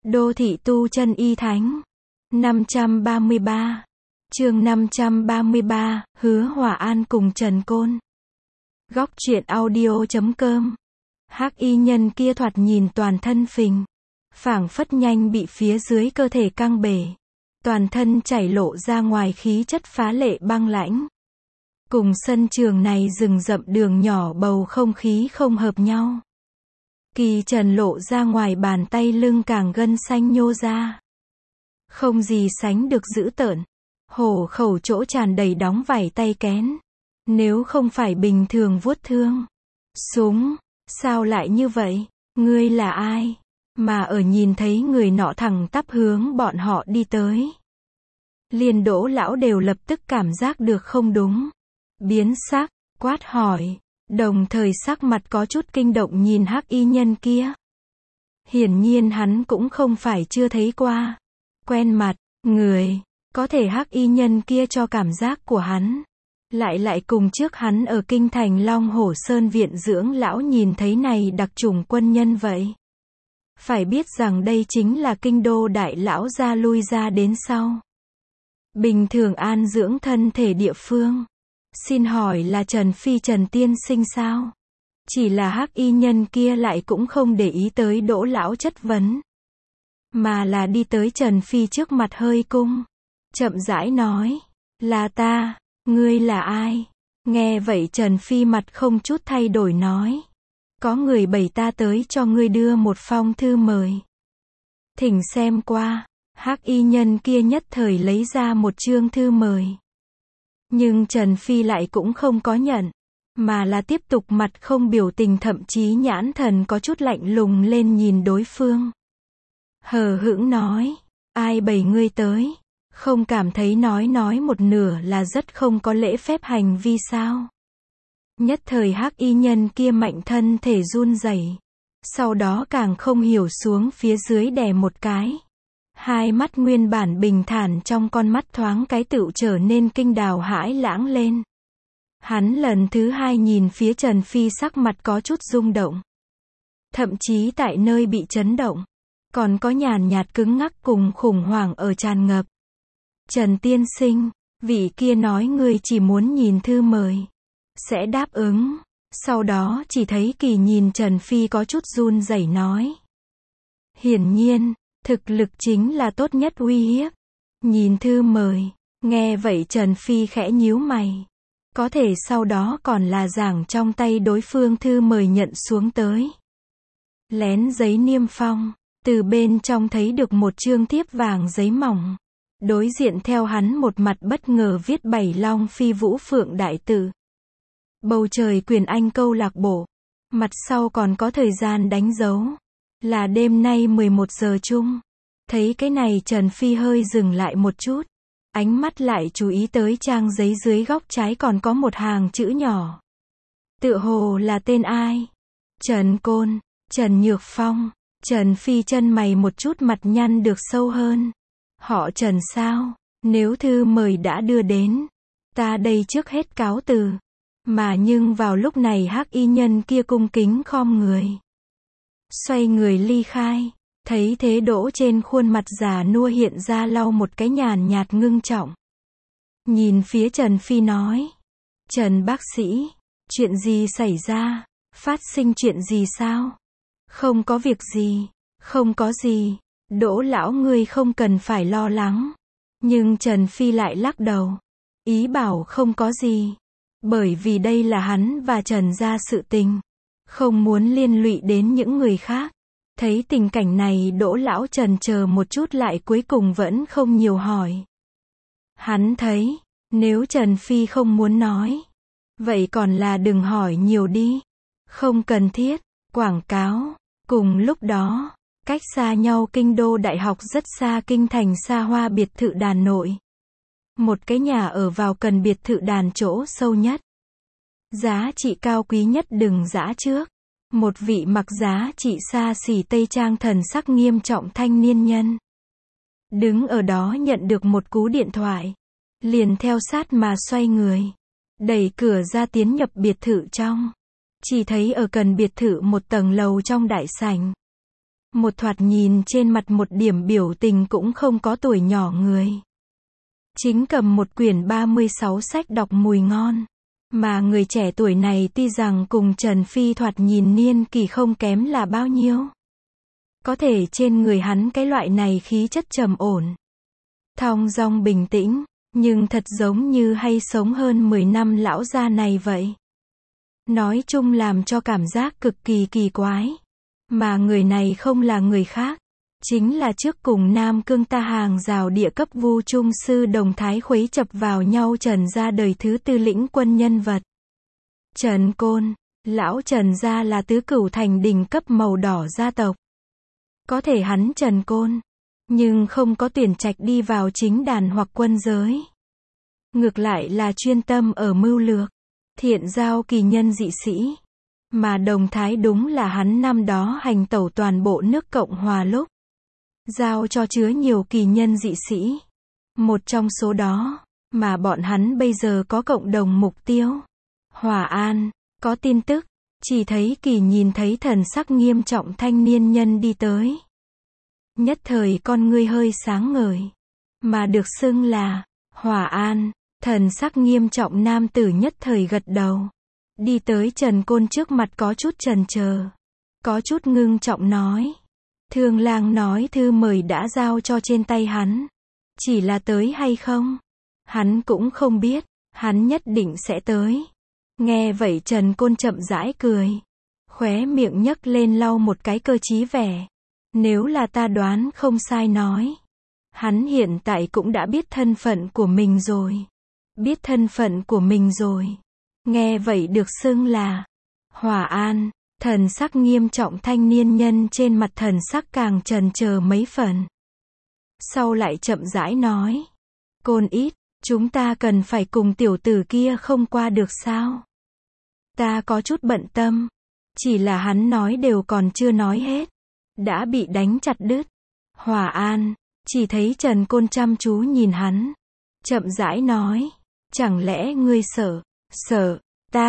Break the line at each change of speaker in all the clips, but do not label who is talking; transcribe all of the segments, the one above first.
Đô thị tu chân y thánh. 533. Chương 533, Hứa Hòa An cùng Trần Côn. Góc truyện audio.com. Hắc y nhân kia thoạt nhìn toàn thân phình, phảng phất nhanh bị phía dưới cơ thể căng bể, toàn thân chảy lộ ra ngoài khí chất phá lệ băng lãnh. Cùng sân trường này rừng rậm đường nhỏ bầu không khí không hợp nhau. Kỳ Trần lộ ra ngoài bàn tay lưng càng gân xanh nhô ra. Không gì sánh được dữ tợn. Hổ khẩu chỗ tràn đầy đóng vảy tay kén. Nếu không phải bình thường vuốt thương. Súng, sao lại như vậy? Ngươi là ai? Mà ở nhìn thấy người nọ thẳng tắp hướng bọn họ đi tới. Liền Đỗ lão đều lập tức cảm giác được không đúng. Biến sắc, quát hỏi. Đồng thời sắc mặt có chút kinh động nhìn hắc y nhân kia. Hiển nhiên hắn cũng không phải chưa thấy qua. Quen mặt, người, có thể hắc y nhân kia cho cảm giác của hắn. Lại cùng trước hắn ở kinh thành Long Hổ Sơn viện dưỡng lão nhìn thấy này đặc chủng quân nhân vậy. Phải biết rằng đây chính là kinh đô đại lão gia lui ra đến sau. Bình thường an dưỡng thân thể địa phương. Xin hỏi là Trần Phi Trần tiên sinh sao? Chỉ là hắc y nhân kia lại cũng không để ý tới Đỗ lão chất vấn. Mà là đi tới Trần Phi trước mặt hơi cung. Chậm rãi nói. Là ta, ngươi là ai? Nghe vậy Trần Phi mặt không chút thay đổi nói. Có người bày ta tới cho ngươi đưa một phong thư mời. Thỉnh xem qua. Hắc y nhân kia nhất thời lấy ra một chương thư mời. Nhưng Trần Phi lại cũng không có nhận, mà là tiếp tục mặt không biểu tình, thậm chí nhãn thần có chút lạnh lùng lên nhìn đối phương. Hờ hững nói, ai bày ngươi tới? Không cảm thấy nói một nửa là rất không có lễ phép hành vi sao? Nhất thời hắc y nhân kia mạnh thân thể run rẩy, sau đó càng không hiểu xuống phía dưới đè một cái. Hai mắt nguyên bản bình thản trong con mắt thoáng cái tựu trở nên kinh đào hãi lãng lên. Hắn lần thứ hai nhìn phía Trần Phi sắc mặt có chút rung động. Thậm chí tại nơi bị chấn động, còn có nhàn nhạt cứng ngắc cùng khủng hoảng ở tràn ngập. Trần tiên sinh, vị kia nói ngươi chỉ muốn nhìn thư mời. Sẽ đáp ứng. Sau đó chỉ thấy Kỳ nhìn Trần Phi có chút run rẩy nói. Hiển nhiên, thực lực chính là tốt nhất uy hiếp. Nhìn thư mời. Nghe vậy Trần Phi khẽ nhíu mày. Có thể sau đó còn là giảng trong tay đối phương thư mời nhận xuống tới. Lén giấy niêm phong. Từ bên trong thấy được một chương thiếp vàng giấy mỏng. Đối diện theo hắn một mặt bất ngờ viết 7 Long Phi Vũ Phượng đại tự. Bầu trời quyền anh câu lạc bộ. Mặt sau còn có thời gian đánh dấu. Là đêm nay 11 giờ chung. Thấy cái này Trần Phi hơi dừng lại một chút. Ánh mắt lại chú ý tới trang giấy dưới góc trái còn có một hàng chữ nhỏ. Tựa hồ là tên ai? Trần Côn, Trần Nhược Phong. Trần Phi chân mày một chút mặt nhăn được sâu hơn. Họ Trần sao? Nếu thư mời đã đưa đến, ta đây trước hết cáo từ. Mà nhưng vào lúc này hắc y nhân kia cung kính khom người. Xoay người ly khai. Thấy thế Đỗ trên khuôn mặt già nua hiện ra lau một cái nhàn nhạt ngưng trọng. Nhìn phía Trần Phi nói. Trần bác sĩ, chuyện gì xảy ra? Phát sinh chuyện gì sao? Không có việc gì, không có gì. Đỗ lão ngươi không cần phải lo lắng. Nhưng Trần Phi lại lắc đầu. Ý bảo không có gì. Bởi vì đây là hắn và Trần gia sự tình. Không muốn liên lụy đến những người khác. Thấy tình cảnh này Đỗ lão chần chờ một chút lại cuối cùng vẫn không nhiều hỏi. Hắn thấy, nếu Trần Phi không muốn nói, vậy còn là đừng hỏi nhiều đi. Không cần thiết, quảng cáo. Cùng lúc đó, cách xa nhau kinh đô đại học rất xa kinh thành xa hoa biệt thự đàn nội. Một cái nhà ở vào cần biệt thự đàn chỗ sâu nhất. Giá trị cao quý nhất đừng giã trước. Một vị mặc giá trị xa xỉ tây trang thần sắc nghiêm trọng thanh niên nhân. Đứng ở đó nhận được một cú điện thoại. Liền theo sát mà xoay người. Đẩy cửa ra tiến nhập biệt thự trong. Chỉ thấy ở cần biệt thự một tầng lầu trong đại sảnh. một thoạt nhìn trên mặt một điểm biểu tình cũng không có tuổi nhỏ người. Chính cầm một quyển 36 sách đọc mùi ngon. Mà người trẻ tuổi này tuy rằng cùng Trần Phi thoạt nhìn niên kỳ không kém là bao nhiêu. Có thể trên người hắn cái loại này khí chất trầm ổn, thong dong bình tĩnh, nhưng thật giống như hay sống hơn 10 năm lão gia này vậy. Nói chung làm cho cảm giác cực kỳ kỳ quái. Mà người này không là người khác, chính là trước cùng Nam Cương ta hàng rào địa cấp Vu Trung sư đồng thái khuấy chập vào nhau Trần gia đời thứ tư lĩnh quân nhân vật. Trần Côn, lão Trần gia là tứ cửu thành đỉnh cấp màu đỏ gia tộc. Có thể hắn Trần Côn, nhưng không có tuyển trạch đi vào chính đàn hoặc quân giới. Ngược lại là chuyên tâm ở mưu lược, thiện giao kỳ nhân dị sĩ. Mà đồng thái đúng là hắn năm đó hành tẩu toàn bộ nước Cộng Hòa lúc giao cho chứa nhiều kỳ nhân dị sĩ. Một trong số đó, mà bọn hắn bây giờ có cộng đồng mục tiêu. Hòa An, có tin tức, chỉ thấy Kỳ nhìn thấy thần sắc nghiêm trọng thanh niên nhân đi tới. Nhất thời con ngươi hơi sáng ngời, mà được xưng là Hòa An, thần sắc nghiêm trọng nam tử nhất thời gật đầu. Đi tới Trần Côn trước mặt có chút chần chờ, có chút ngưng trọng nói. Thương lang nói thư mời đã giao cho trên tay hắn. Chỉ là tới hay không? Hắn cũng không biết, hắn nhất định sẽ tới. Nghe vậy Trần Côn chậm rãi cười. Khóe miệng nhấc lên lau một cái cơ trí vẻ. Nếu là ta đoán không sai nói. Hắn hiện tại cũng đã biết thân phận của mình rồi. Biết thân phận của mình rồi. Nghe vậy được xưng là Hòa An, thần sắc nghiêm trọng thanh niên nhân trên mặt thần sắc càng chần chờ mấy phần. Sau lại chậm rãi nói. Côn ít, chúng ta cần phải cùng tiểu tử kia không qua được sao? Ta có chút bận tâm. Chỉ là hắn nói đều còn chưa nói hết. Đã bị đánh chặt đứt. Hòa An, chỉ thấy Trần Côn chăm chú nhìn hắn. Chậm rãi nói. Chẳng lẽ ngươi sợ? Sợ,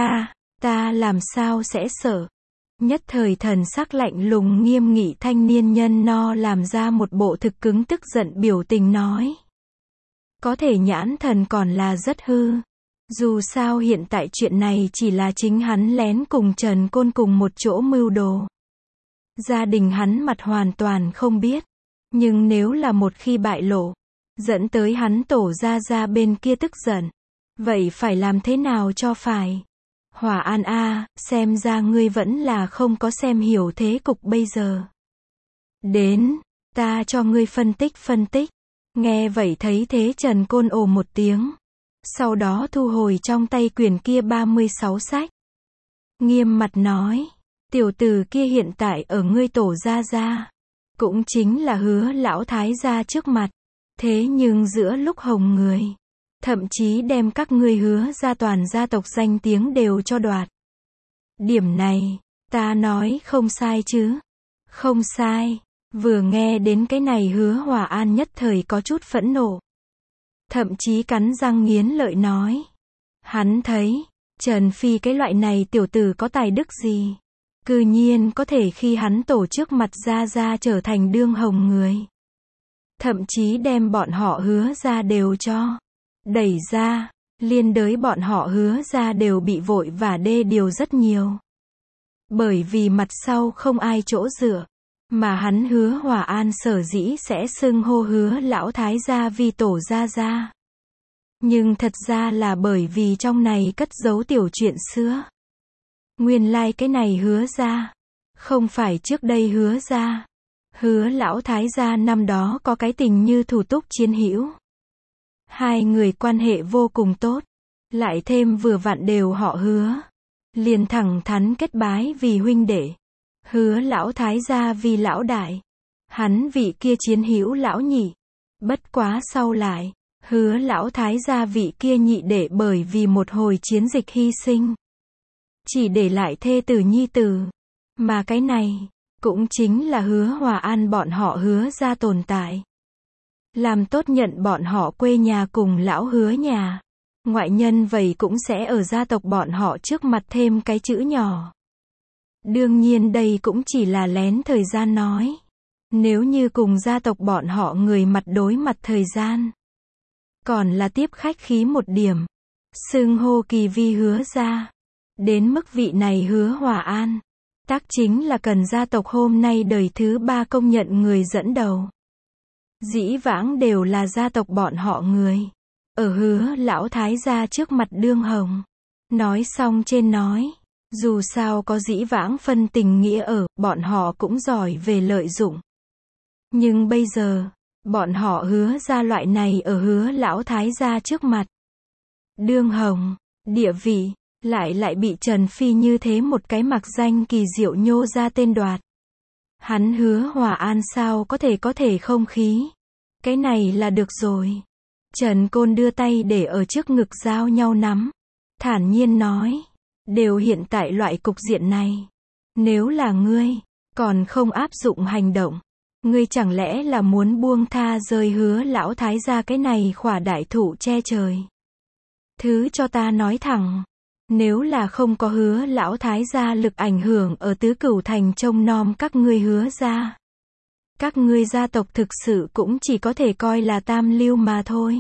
ta làm sao sẽ sợ? Nhất thời thần sắc lạnh lùng nghiêm nghị thanh niên nhân no làm ra một bộ thực cứng tức giận biểu tình nói. Có thể nhãn thần còn là rất hư. Dù sao hiện tại chuyện này chỉ là chính hắn lén cùng Trần Côn cùng một chỗ mưu đồ. Gia đình hắn mặt hoàn toàn không biết. Nhưng nếu là một khi bại lộ, dẫn tới hắn tổ ra bên kia tức giận. Vậy phải làm thế nào cho phải? Hòa An a, xem ra ngươi vẫn là không có xem hiểu thế cục bây giờ. Đến, ta cho ngươi phân tích. Nghe vậy thấy thế Trần Côn ồ một tiếng. Sau đó thu hồi trong tay quyển kia 36 sách. Nghiêm mặt nói, tiểu tử kia hiện tại ở ngươi tổ gia. Cũng chính là Hứa lão thái gia trước mặt. Thế nhưng giữa lúc hồng người. Thậm chí đem các ngươi Hứa gia toàn gia tộc danh tiếng đều cho đoạt. Điểm này, ta nói không sai chứ? Không sai. Vừa nghe đến cái này Hứa Hòa An nhất thời có chút phẫn nộ. Thậm chí cắn răng nghiến lợi nói. Hắn thấy, Trần Phi cái loại này tiểu tử có tài đức gì? Cư nhiên có thể khi hắn tổ trước mặt ra trở thành đương hồng người. Thậm chí đem bọn họ Hứa gia đều cho đẩy ra, liên đới bọn họ Hứa gia đều bị vội và đê điều rất nhiều. Bởi vì mặt sau không ai chỗ dựa, mà hắn Hứa Hòa An sở dĩ sẽ xưng hô Hứa lão thái gia vì tổ gia. Nhưng thật ra là bởi vì trong này cất giấu tiểu chuyện xưa. Nguyên lai cái này Hứa gia, không phải trước đây Hứa gia. Hứa lão thái gia năm đó có cái tình như thủ túc chiến hữu. Hai người quan hệ vô cùng tốt, lại thêm vừa vặn đều họ Hứa, liền thẳng thắn kết bái vì huynh đệ. Hứa lão thái gia vì lão đại, hắn vị kia chiến hữu lão nhị. Bất quá sau lại, Hứa lão thái gia vị kia nhị đệ bởi vì một hồi chiến dịch hy sinh, chỉ để lại thê tử nhi tử. Mà cái này cũng chính là Hứa Hòa An bọn họ Hứa gia tồn tại. Làm tốt nhận bọn họ quê nhà cùng lão Hứa nhà. Ngoại nhân vậy cũng sẽ ở gia tộc bọn họ trước mặt thêm cái chữ nhỏ. Đương nhiên đây cũng chỉ là lén thời gian nói. Nếu như cùng gia tộc bọn họ người mặt đối mặt thời gian, còn là tiếp khách khí một điểm, xưng hô Kỳ Vi Hứa gia. Đến mức vị này Hứa Hòa An, tác chính là cần gia tộc hôm nay đời thứ 3 công nhận người dẫn đầu. Dĩ vãng đều là gia tộc bọn họ người. Ở Hứa lão thái gia trước mặt đương hồng. Nói xong trên nói. Dù sao có dĩ vãng phân tình nghĩa ở, bọn họ cũng giỏi về lợi dụng. Nhưng bây giờ, bọn họ Hứa ra loại này ở Hứa lão thái gia trước mặt. Đương hồng, địa vị, lại bị Trần Phi như thế một cái mặc danh kỳ diệu nhô ra tên đoạt. Hắn Hứa Hòa An sao có thể không khí. Cái này là được rồi. Trần Côn đưa tay để ở trước ngực giao nhau nắm. Thản nhiên nói. Đều hiện tại loại cục diện này. Nếu là ngươi, còn không áp dụng hành động. Ngươi chẳng lẽ là muốn buông tha rơi Hứa lão thái gia cái này khỏa đại thụ che trời. Thứ cho ta nói thẳng. Nếu là không có Hứa lão thái gia lực ảnh hưởng ở Tứ Cửu Thành trông nom các ngươi Hứa gia. Các ngươi gia tộc thực sự cũng chỉ có thể coi là tam lưu mà thôi.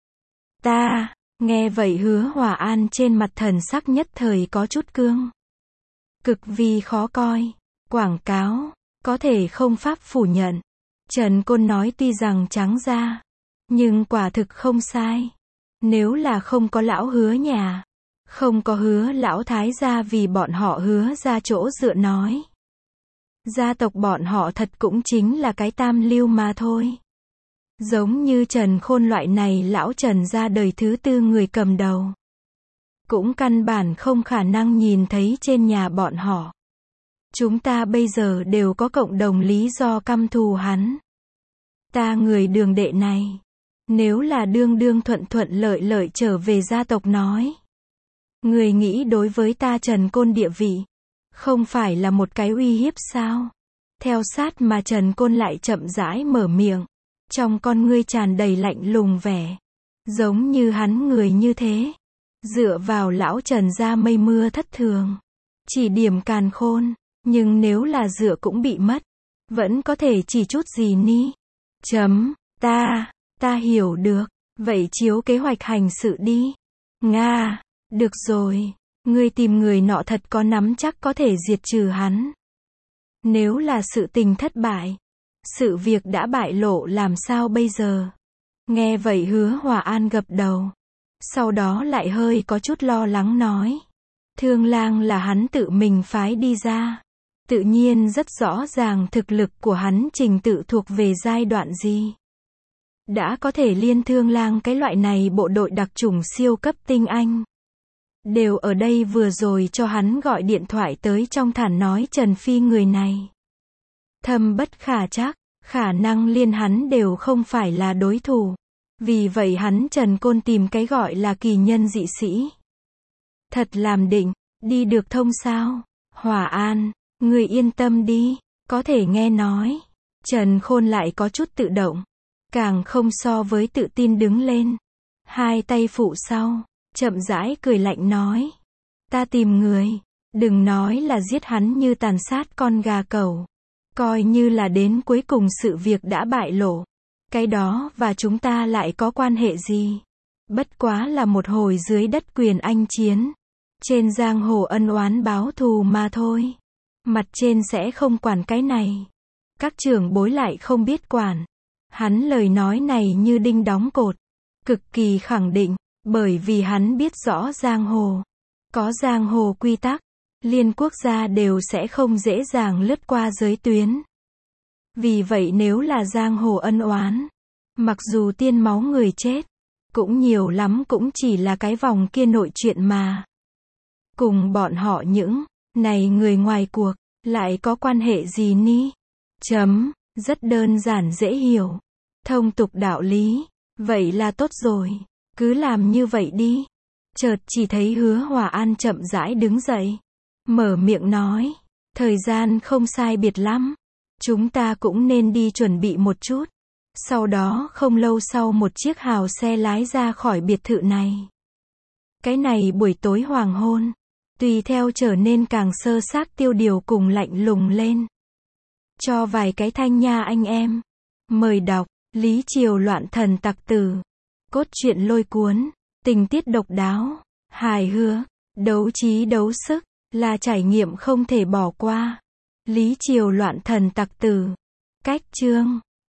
Ta, nghe vậy Hứa Hòa An trên mặt thần sắc nhất thời có chút cương. Cực vì khó coi. Quảng cáo, có thể không pháp phủ nhận. Trần Côn nói tuy rằng trắng ra, nhưng quả thực không sai. Nếu là không có lão Hứa nhà, không có Hứa lão thái gia vì bọn họ Hứa ra chỗ dựa nói. Gia tộc bọn họ thật cũng chính là cái tam lưu mà thôi. Giống như Trần Khôn loại này lão Trần ra đời thứ 4 người cầm đầu. Cũng căn bản không khả năng nhìn thấy trên nhà bọn họ. Chúng ta bây giờ đều có cộng đồng lý do căm thù hắn. Ta người Đường đệ này, nếu là đương thuận lợi trở về gia tộc nói. Người nghĩ đối với ta Trần Côn địa vị, không phải là một cái uy hiếp sao? Theo sát mà Trần Côn lại chậm rãi mở miệng. Trong con ngươi tràn đầy lạnh lùng vẻ. Giống như hắn người như thế. Dựa vào lão Trần ra mây mưa thất thường. Chỉ điểm càn khôn. Nhưng nếu là dựa cũng bị mất. Vẫn có thể chỉ chút gì ni. Ta hiểu được. Vậy chiếu kế hoạch hành sự đi. Nga, được rồi. Ngươi tìm người nọ thật có nắm chắc có thể diệt trừ hắn. Nếu là sự tình thất bại, sự việc đã bại lộ làm sao bây giờ? Nghe vậy Hứa Hòa An gật đầu. Sau đó lại hơi có chút lo lắng nói. Thương lang là hắn tự mình phái đi ra. Tự nhiên rất rõ ràng thực lực của hắn trình tự thuộc về giai đoạn gì. Đã có thể liên Thương lang cái loại này bộ đội đặc chủng siêu cấp tinh anh. Đều ở đây vừa rồi cho hắn gọi điện thoại tới trong thản nói Trần Phi người này. Thâm bất khả trắc, khả năng liên hắn đều không phải là đối thủ. Vì vậy hắn Trần Côn tìm cái gọi là kỳ nhân dị sĩ. Thật làm định, đi được thông sao? Hòa An, người yên tâm đi, có thể nghe nói. Trần Khôn lại có chút tự động, càng không so với tự tin đứng lên. Hai tay phụ sau, chậm rãi cười lạnh nói. Ta tìm người, đừng nói là giết hắn như tàn sát con gà cẩu. Coi như là đến cuối cùng sự việc đã bại lộ. Cái đó và chúng ta lại có quan hệ gì? Bất quá là một hồi dưới đất quyền anh chiến. Trên giang hồ ân oán báo thù mà thôi. Mặt trên sẽ không quản cái này. Các trưởng bối lại không biết quản. Hắn lời nói này như đinh đóng cột. Cực kỳ khẳng định. Bởi vì hắn biết rõ giang hồ. Có giang hồ quy tắc. Liên quốc gia đều sẽ không dễ dàng lướt qua giới tuyến. Vì vậy nếu là giang hồ ân oán, mặc dù tiên máu người chết, cũng nhiều lắm cũng chỉ là cái vòng kia nội chuyện mà. Cùng bọn họ những này người ngoài cuộc, lại có quan hệ gì ni? Rất đơn giản dễ hiểu. Thông tục đạo lý. Vậy là tốt rồi. Cứ làm như vậy đi. Chợt chỉ thấy Hứa Hòa An chậm rãi đứng dậy. Mở miệng nói. Thời gian không sai biệt lắm. Chúng ta cũng nên đi chuẩn bị một chút. Sau đó không lâu sau một chiếc hào xe lái ra khỏi biệt thự này. Cái này buổi tối hoàng hôn. Tùy theo trở nên càng sơ xác tiêu điều cùng lạnh lùng lên. Cho vài cái thanh nha anh em. Mời đọc, Lý Triều loạn thần tặc tử. Cốt truyện lôi cuốn, tình tiết độc đáo, hài hước, đấu trí đấu sức, là trải nghiệm không thể bỏ qua. Lý Triều loạn thần tặc tử. Cách chương